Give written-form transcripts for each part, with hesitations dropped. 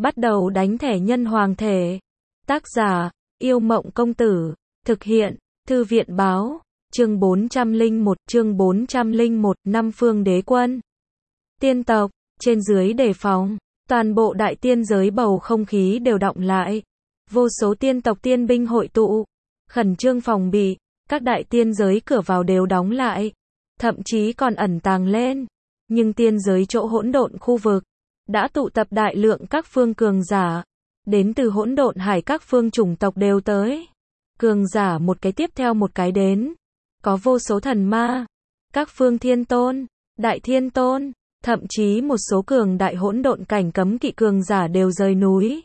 Bắt đầu đánh thẻ nhân hoàng thể. Tác giả, Yêu Mộng Công Tử. Thực hiện, Thư viện Báo. Chương 401, Năm Phương Đế Quân. Tiên tộc, trên dưới đề phòng. Toàn bộ đại tiên giới bầu không khí đều đọng lại. Vô số tiên tộc tiên binh hội tụ. Khẩn trương phòng bị. Các đại tiên giới cửa vào đều đóng lại. Thậm chí còn ẩn tàng lên. Nhưng tiên giới chỗ hỗn độn khu vực đã tụ tập đại lượng các phương cường giả. Đến từ hỗn độn hải các phương chủng tộc đều tới. Cường giả một cái tiếp theo một cái đến. Có vô số thần ma, các phương thiên tôn, đại thiên tôn, thậm chí một số cường đại hỗn độn cảnh cấm kỵ cường giả đều rời núi.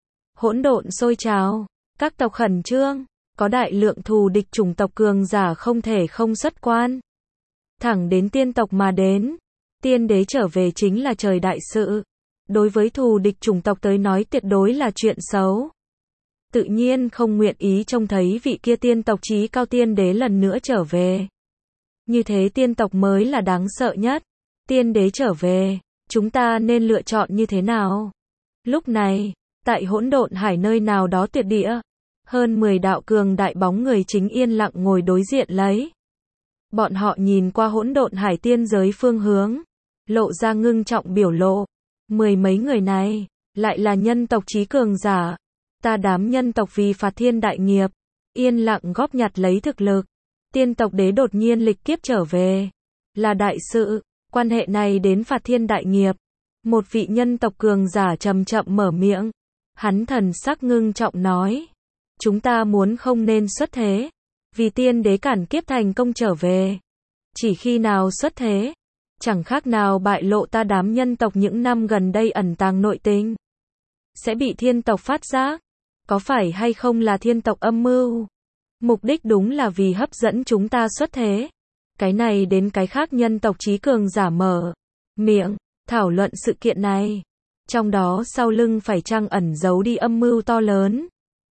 Hỗn độn sôi trào, các tộc khẩn trương, có đại lượng thù địch chủng tộc cường giả không thể không xuất quan. Thẳng đến tiên tộc mà đến. Tiên đế trở về chính là trời đại sự. Đối với thù địch chủng tộc tới nói tuyệt đối là chuyện xấu. Tự nhiên không nguyện ý trông thấy vị kia tiên tộc chí cao tiên đế lần nữa trở về. Như thế tiên tộc mới là đáng sợ nhất. Tiên đế trở về, chúng ta nên lựa chọn như thế nào? Lúc này, tại hỗn độn hải nơi nào đó tuyệt địa, hơn 10 đạo cường đại bóng người chính yên lặng ngồi đối diện lấy. Bọn họ nhìn qua hỗn độn hải tiên giới phương hướng, lộ ra ngưng trọng biểu lộ. Mười mấy người này, lại là nhân tộc chí cường giả. Ta đám nhân tộc vì phạt thiên đại nghiệp, yên lặng góp nhặt lấy thực lực. Tiên tộc đế đột nhiên lịch kiếp trở về. Là đại sự, quan hệ này đến phạt thiên đại nghiệp. Một vị nhân tộc cường giả chậm chậm mở miệng. Hắn thần sắc ngưng trọng nói. Chúng ta muốn không nên xuất thế. Vì tiên đế cản kiếp thành công trở về. Chỉ khi nào xuất thế, chẳng khác nào bại lộ ta đám nhân tộc những năm gần đây ẩn tàng nội tình. Sẽ bị thiên tộc phát giác. Có phải hay không là thiên tộc âm mưu? Mục đích đúng là vì hấp dẫn chúng ta xuất thế. Cái này đến cái khác nhân tộc chí cường giả mở miệng, thảo luận sự kiện này. Trong đó sau lưng phải chăng ẩn giấu đi âm mưu to lớn?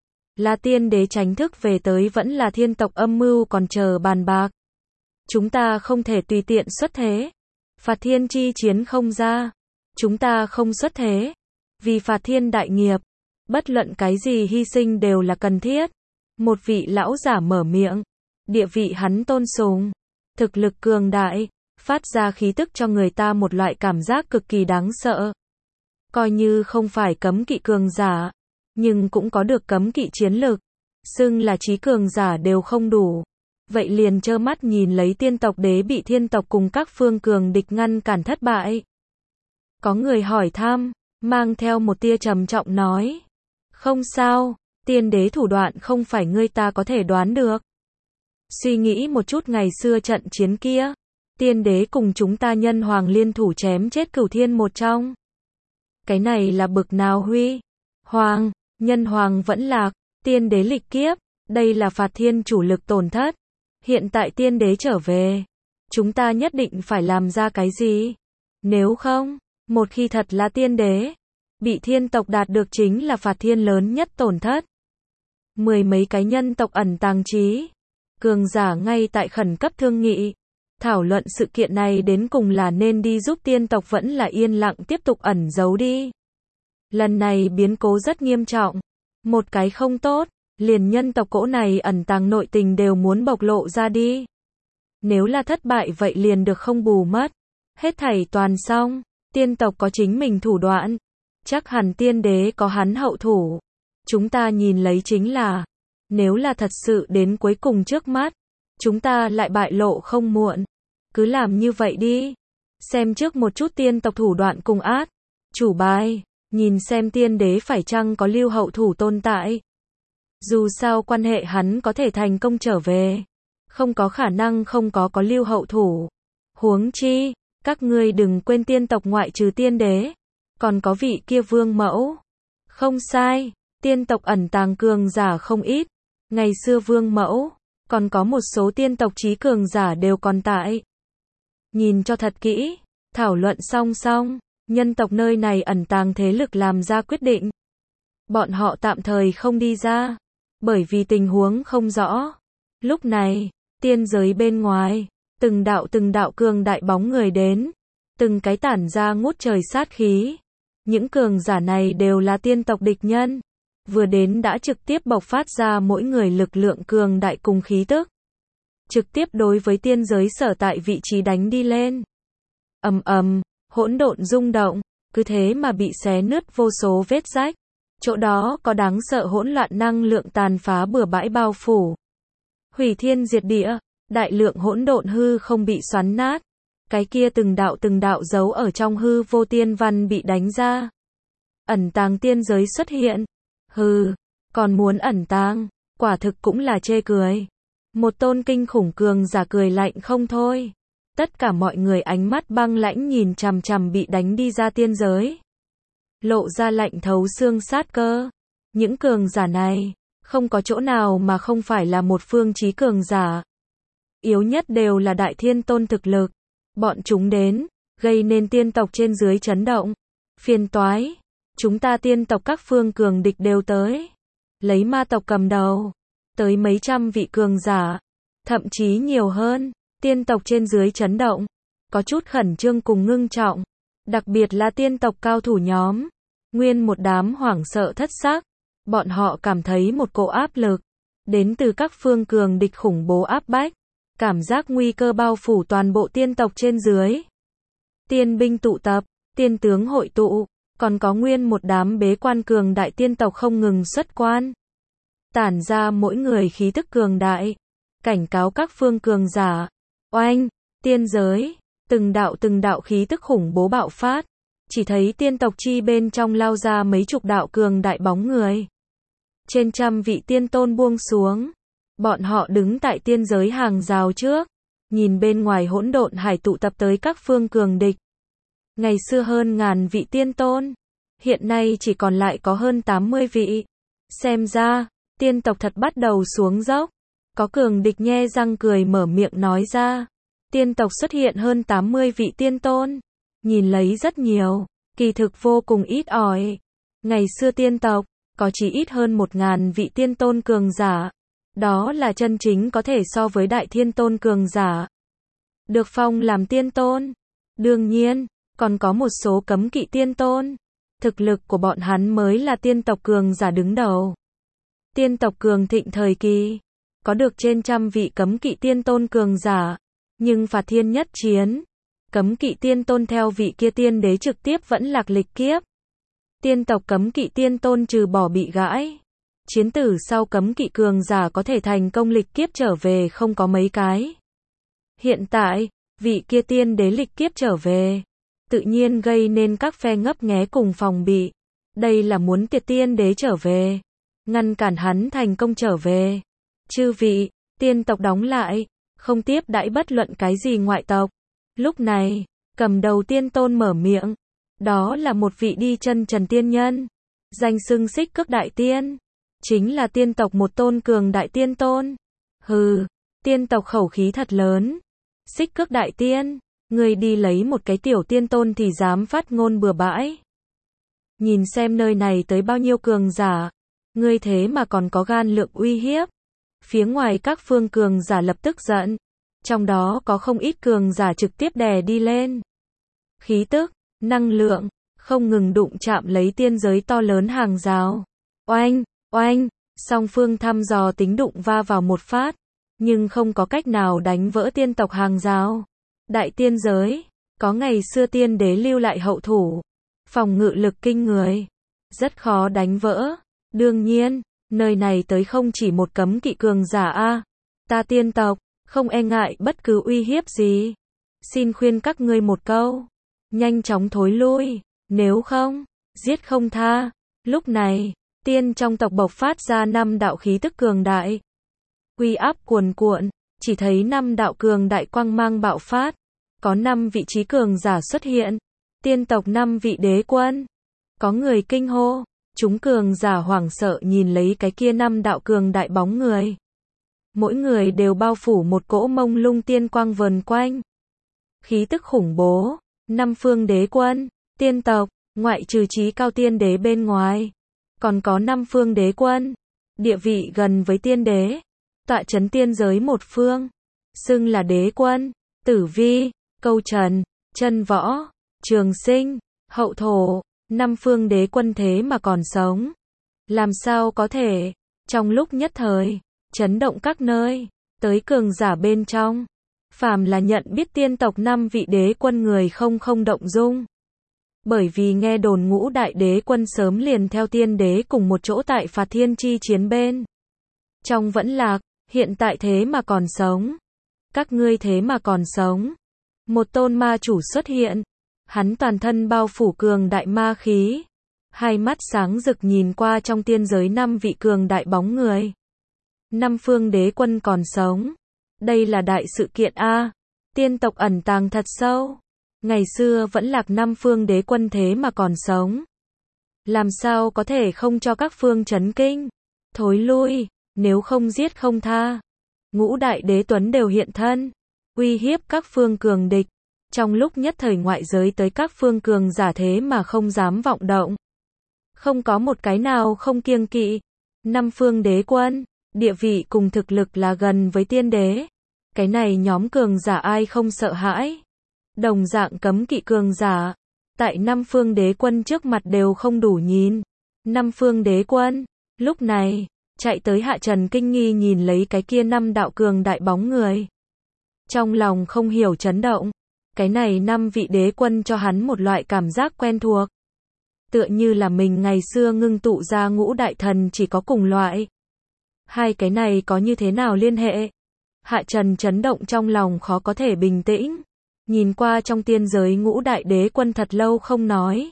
Là tiên đế tránh thức về tới vẫn là thiên tộc âm mưu còn chờ bàn bạc. Chúng ta không thể tùy tiện xuất thế. Phạt thiên chi chiến không ra. Chúng ta không xuất thế. Vì phạt thiên đại nghiệp. Bất luận cái gì hy sinh đều là cần thiết. Một vị lão giả mở miệng. Địa vị hắn tôn sùng. Thực lực cường đại. Phát ra khí tức cho người ta một loại cảm giác cực kỳ đáng sợ. Coi như không phải cấm kỵ cường giả. Nhưng cũng có được cấm kỵ chiến lực. Xưng là chí cường giả đều không đủ. Vậy liền trơ mắt nhìn lấy tiên tộc đế bị thiên tộc cùng các phương cường địch ngăn cản thất bại. Có người hỏi thăm, mang theo một tia trầm trọng nói. Không sao, tiên đế thủ đoạn không phải ngươi ta có thể đoán được. Suy nghĩ một chút ngày xưa trận chiến kia. Tiên đế cùng chúng ta nhân hoàng liên thủ chém chết cửu thiên một trong. Cái này là bực nào huy? Hoàng, nhân hoàng vẫn lạc, tiên đế lịch kiếp. Đây là phạt thiên chủ lực tổn thất. Hiện tại tiên đế trở về. Chúng ta nhất định phải làm ra cái gì? Nếu không, một khi thật là tiên đế, bị thiên tộc đạt được chính là phạt thiên lớn nhất tổn thất. Mười mấy cái nhân tộc ẩn tàng trí. Cường giả ngay tại khẩn cấp thương nghị. Thảo luận sự kiện này đến cùng là nên đi giúp tiên tộc vẫn là yên lặng tiếp tục ẩn giấu đi. Lần này biến cố rất nghiêm trọng. Một cái không tốt. Liền nhân tộc cỗ này ẩn tàng nội tình đều muốn bộc lộ ra đi. Nếu là thất bại vậy liền được không bù mất. Hết thảy toàn xong. Tiên tộc có chính mình thủ đoạn. Chắc hẳn tiên đế có hắn hậu thủ. Chúng ta nhìn lấy chính là. Nếu là thật sự đến cuối cùng trước mắt. Chúng ta lại bại lộ không muộn. Cứ làm như vậy đi. Xem trước một chút tiên tộc thủ đoạn cùng át. Chủ bài. Nhìn xem tiên đế phải chăng có lưu hậu thủ tồn tại. Dù sao quan hệ hắn có thể thành công trở về. Không có khả năng không có lưu hậu thủ. Huống chi, các ngươi đừng quên tiên tộc ngoại trừ tiên đế. Còn có vị kia vương mẫu. Không sai, tiên tộc ẩn tàng cường giả không ít. Ngày xưa vương mẫu, còn có một số tiên tộc chí cường giả đều còn tại. Nhìn cho thật kỹ, thảo luận song song, nhân tộc nơi này ẩn tàng thế lực làm ra quyết định. Bọn họ tạm thời không đi ra. Bởi vì tình huống không rõ. Lúc này, tiên giới bên ngoài, từng đạo cường đại bóng người đến. Từng cái tản ra ngút trời sát khí. Những cường giả này đều là tiên tộc địch nhân. Vừa đến đã trực tiếp bộc phát ra mỗi người lực lượng cường đại cùng khí tức. Trực tiếp đối với tiên giới sở tại vị trí đánh đi lên. Ầm ầm, hỗn độn rung động, cứ thế mà bị xé nứt vô số vết rách. Chỗ đó có đáng sợ hỗn loạn năng lượng tàn phá bừa bãi bao phủ. Hủy thiên diệt địa, đại lượng hỗn độn hư không bị xoắn nát. Cái kia từng đạo giấu ở trong hư vô tiên văn bị đánh ra. Ẩn tàng tiên giới xuất hiện. Hừ, còn muốn ẩn tàng, quả thực cũng là chê cười. Một tôn kinh khủng cường giả cười lạnh không thôi. Tất cả mọi người ánh mắt băng lãnh nhìn chằm chằm bị đánh đi ra tiên giới. Lộ ra lạnh thấu xương sát cơ. Những cường giả này, không có chỗ nào mà không phải là một phương chí cường giả. Yếu nhất đều là đại thiên tôn thực lực. Bọn chúng đến, gây nên tiên tộc trên dưới chấn động. Phiền toái, chúng ta tiên tộc các phương cường địch đều tới. Lấy ma tộc cầm đầu, tới mấy trăm vị cường giả, thậm chí nhiều hơn. Tiên tộc trên dưới chấn động, có chút khẩn trương cùng ngưng trọng. Đặc biệt là tiên tộc cao thủ nhóm. Nguyên một đám hoảng sợ thất xác. Bọn họ cảm thấy một cỗ áp lực. Đến từ các phương cường địch khủng bố áp bách. Cảm giác nguy cơ bao phủ toàn bộ tiên tộc trên dưới. Tiên binh tụ tập, tiên tướng hội tụ. Còn có nguyên một đám bế quan cường đại tiên tộc không ngừng xuất quan. Tản ra mỗi người khí tức cường đại. Cảnh cáo các phương cường giả. Oanh, tiên giới. Từng đạo khí tức khủng bố bạo phát. Chỉ thấy tiên tộc chi bên trong lao ra mấy chục đạo cường đại bóng người. Trên trăm vị tiên tôn buông xuống. Bọn họ đứng tại tiên giới hàng rào trước. Nhìn bên ngoài hỗn độn hải tụ tập tới các phương cường địch. Ngày xưa hơn ngàn vị tiên tôn. Hiện nay chỉ còn lại có hơn 80 vị. Xem ra, tiên tộc thật bắt đầu xuống dốc. Có cường địch nhe răng cười mở miệng nói ra. Tiên tộc xuất hiện hơn 80 vị tiên tôn. Nhìn lấy rất nhiều, kỳ thực vô cùng ít ỏi. Ngày xưa tiên tộc, có chỉ ít hơn 1.000 vị tiên tôn cường giả. Đó là chân chính có thể so với đại thiên tôn cường giả. Được phong làm tiên tôn. Đương nhiên, còn có một số cấm kỵ tiên tôn. Thực lực của bọn hắn mới là tiên tộc cường giả đứng đầu. Tiên tộc cường thịnh thời kỳ, có được trên trăm vị cấm kỵ tiên tôn cường giả. Nhưng phạt thiên nhất chiến, cấm kỵ tiên tôn theo vị kia tiên đế trực tiếp vẫn lạc lịch kiếp. Tiên tộc cấm kỵ tiên tôn trừ bỏ bị gãi. Chiến tử sau cấm kỵ cường giả có thể thành công lịch kiếp trở về không có mấy cái. Hiện tại, vị kia tiên đế lịch kiếp trở về. Tự nhiên gây nên các phe ngấp nghé cùng phòng bị. Đây là muốn tiệt tiên đế trở về. Ngăn cản hắn thành công trở về. Chư vị, tiên tộc đóng lại. Không tiếp đãi bất luận cái gì ngoại tộc. Lúc này, cầm đầu tiên tôn mở miệng. Đó là một vị đi chân trần tiên nhân. Danh xưng Xích Cước Đại Tiên. Chính là tiên tộc một tôn cường đại tiên tôn. Hừ, tiên tộc khẩu khí thật lớn. Xích Cước Đại Tiên, ngươi đi lấy một cái tiểu tiên tôn thì dám phát ngôn bừa bãi. Nhìn xem nơi này tới bao nhiêu cường giả. Ngươi thế mà còn có gan lượng uy hiếp. Phía ngoài các phương cường giả lập tức giận. Trong đó có không ít cường giả trực tiếp đè đi lên. Khí tức, năng lượng, không ngừng đụng chạm lấy tiên giới to lớn hàng rào. Oanh, oanh, song phương thăm dò tính đụng va vào một phát. Nhưng không có cách nào đánh vỡ tiên tộc hàng rào. Đại tiên giới, có ngày xưa tiên đế lưu lại hậu thủ. Phòng ngự lực kinh người. Rất khó đánh vỡ. Đương nhiên, nơi này tới không chỉ một cấm kỵ cường giả a. Ta tiên tộc, không e ngại bất cứ uy hiếp gì. Xin khuyên các ngươi một câu. Nhanh chóng thối lui. Nếu không, giết không tha. Lúc này, tiên trong tộc bộc phát ra 5 đạo khí tức cường đại. Uy áp cuồn cuộn, chỉ thấy 5 đạo cường đại quang mang bạo phát. Có 5 vị trí cường giả xuất hiện. Tiên tộc 5 vị đế quân. Có người kinh hô. Chúng cường giả hoảng sợ nhìn lấy cái kia 5 đạo cường đại bóng người. Mỗi người đều bao phủ một cỗ mông lung tiên quang vần quanh. Khí tức khủng bố. 5 phương đế quân, tiên tộc, ngoại trừ trí cao tiên đế bên ngoài. Còn có 5 phương đế quân. Địa vị gần với tiên đế. Tọa chấn tiên giới một phương. Xưng là đế quân. Tử Vi, Câu Trần, Chân Võ, Trường Sinh, Hậu Thổ. Năm phương đế quân thế mà còn sống. Làm sao có thể? Trong lúc nhất thời, chấn động các nơi, tới cường giả bên trong. Phàm là nhận biết tiên tộc 5 vị đế quân người không động dung. Bởi vì nghe đồn Ngũ đại đế quân sớm liền theo tiên đế cùng một chỗ tại Phạt Thiên chi chiến bên trong vẫn lạc, hiện tại thế mà còn sống. Các ngươi thế mà còn sống. Một tôn ma chủ xuất hiện, hắn toàn thân bao phủ cường đại ma khí, hai mắt sáng rực nhìn qua trong tiên giới 5 vị cường đại bóng người. 5 phương đế quân còn sống. Đây là đại sự kiện a. Tiên tộc ẩn tàng thật sâu. Ngày xưa vẫn lạc 5 phương đế quân thế mà còn sống. Làm sao có thể không cho các phương chấn kinh. Thối lui, nếu không giết không tha. Ngũ đại đế tuấn đều hiện thân, uy hiếp các phương cường địch. Trong lúc nhất thời ngoại giới tới các phương cường giả thế mà không dám vọng động. Không có một cái nào không kiêng kỵ. 5 phương đế quân, địa vị cùng thực lực là gần với tiên đế. Cái này nhóm cường giả ai không sợ hãi. Đồng dạng cấm kỵ cường giả, tại 5 phương đế quân trước mặt đều không đủ nhìn. 5 phương đế quân, lúc này, chạy tới Hạ Trần kinh nghi nhìn lấy cái kia 5 đạo cường đại bóng người. Trong lòng không hiểu chấn động, cái này 5 vị đế quân cho hắn một loại cảm giác quen thuộc. Tựa như là mình ngày xưa ngưng tụ ra ngũ đại thần chỉ có cùng loại. Hai cái này có như thế nào liên hệ? Hạ Trần chấn động trong lòng khó có thể bình tĩnh. Nhìn qua trong tiên giới ngũ đại đế quân thật lâu không nói.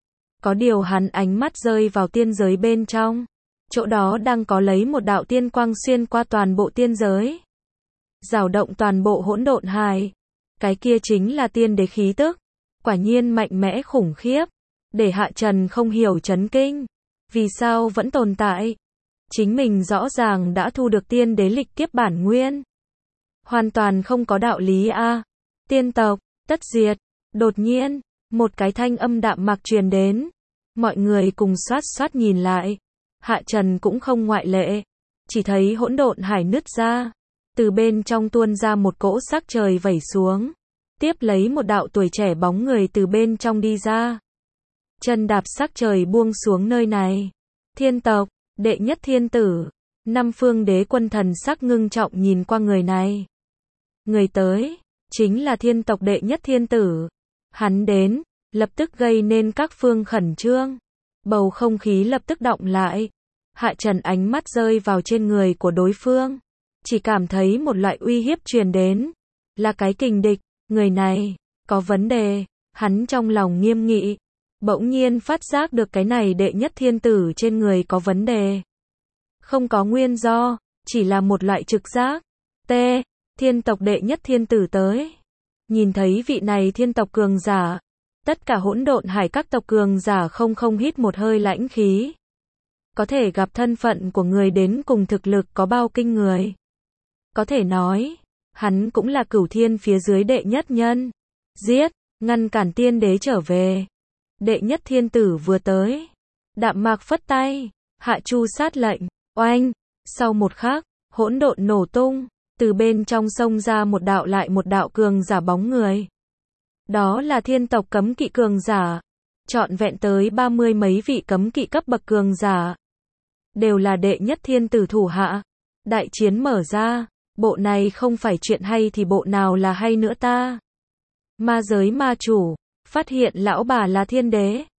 Có điều hắn ánh mắt rơi vào tiên giới bên trong. Chỗ đó đang có lấy một đạo tiên quang xuyên qua toàn bộ tiên giới. Rào động toàn bộ hỗn độn hải. Cái kia chính là tiên đế khí tức. Quả nhiên mạnh mẽ khủng khiếp. Để Hạ Trần không hiểu chấn kinh. Vì sao vẫn tồn tại? Chính mình rõ ràng đã thu được tiên đế lịch kiếp bản nguyên. Hoàn toàn không có đạo lý a. Tiên tộc, tất diệt. Đột nhiên, một cái thanh âm đạm mạc truyền đến. Mọi người cùng xoát xoát nhìn lại. Hạ Trần cũng không ngoại lệ. Chỉ thấy hỗn độn hải nứt ra. Từ bên trong tuôn ra một cỗ sắc trời vẩy xuống. Tiếp lấy một đạo tuổi trẻ bóng người từ bên trong đi ra. Chân đạp sắc trời buông xuống nơi này. Thiên tộc, đệ nhất thiên tử. 5 phương đế quân thần sắc ngưng trọng nhìn qua người này. Người tới, chính là thiên tộc đệ nhất thiên tử. Hắn đến, lập tức gây nên các phương khẩn trương. Bầu không khí lập tức động lại. Hạ Trần ánh mắt rơi vào trên người của đối phương. Chỉ cảm thấy một loại uy hiếp truyền đến. Là cái kình địch, người này, có vấn đề. Hắn trong lòng nghiêm nghị. Bỗng nhiên phát giác được cái này đệ nhất thiên tử trên người có vấn đề. Không có nguyên do, chỉ là một loại trực giác. T. Thiên tộc đệ nhất thiên tử tới. Nhìn thấy vị này thiên tộc cường giả. Tất cả hỗn độn hải các tộc cường giả không hít một hơi lãnh khí. Có thể gặp thân phận của người đến cùng thực lực có bao kinh người. Có thể nói, hắn cũng là cửu thiên phía dưới đệ nhất nhân. Giết, ngăn cản tiên đế trở về. Đệ nhất thiên tử vừa tới. Đạm mạc phất tay. Hạ Chu sát lệnh. Oanh. Sau một khắc, hỗn độn nổ tung. Từ bên trong sông ra một đạo lại một đạo cường giả bóng người. Đó là thiên tộc cấm kỵ cường giả. Trọn vẹn tới 30 mấy vị cấm kỵ cấp bậc cường giả. Đều là đệ nhất thiên tử thủ hạ. Đại chiến mở ra. Bộ này không phải chuyện hay thì bộ nào là hay nữa ta. Ma giới ma chủ. Phát hiện lão bà là thiên đế.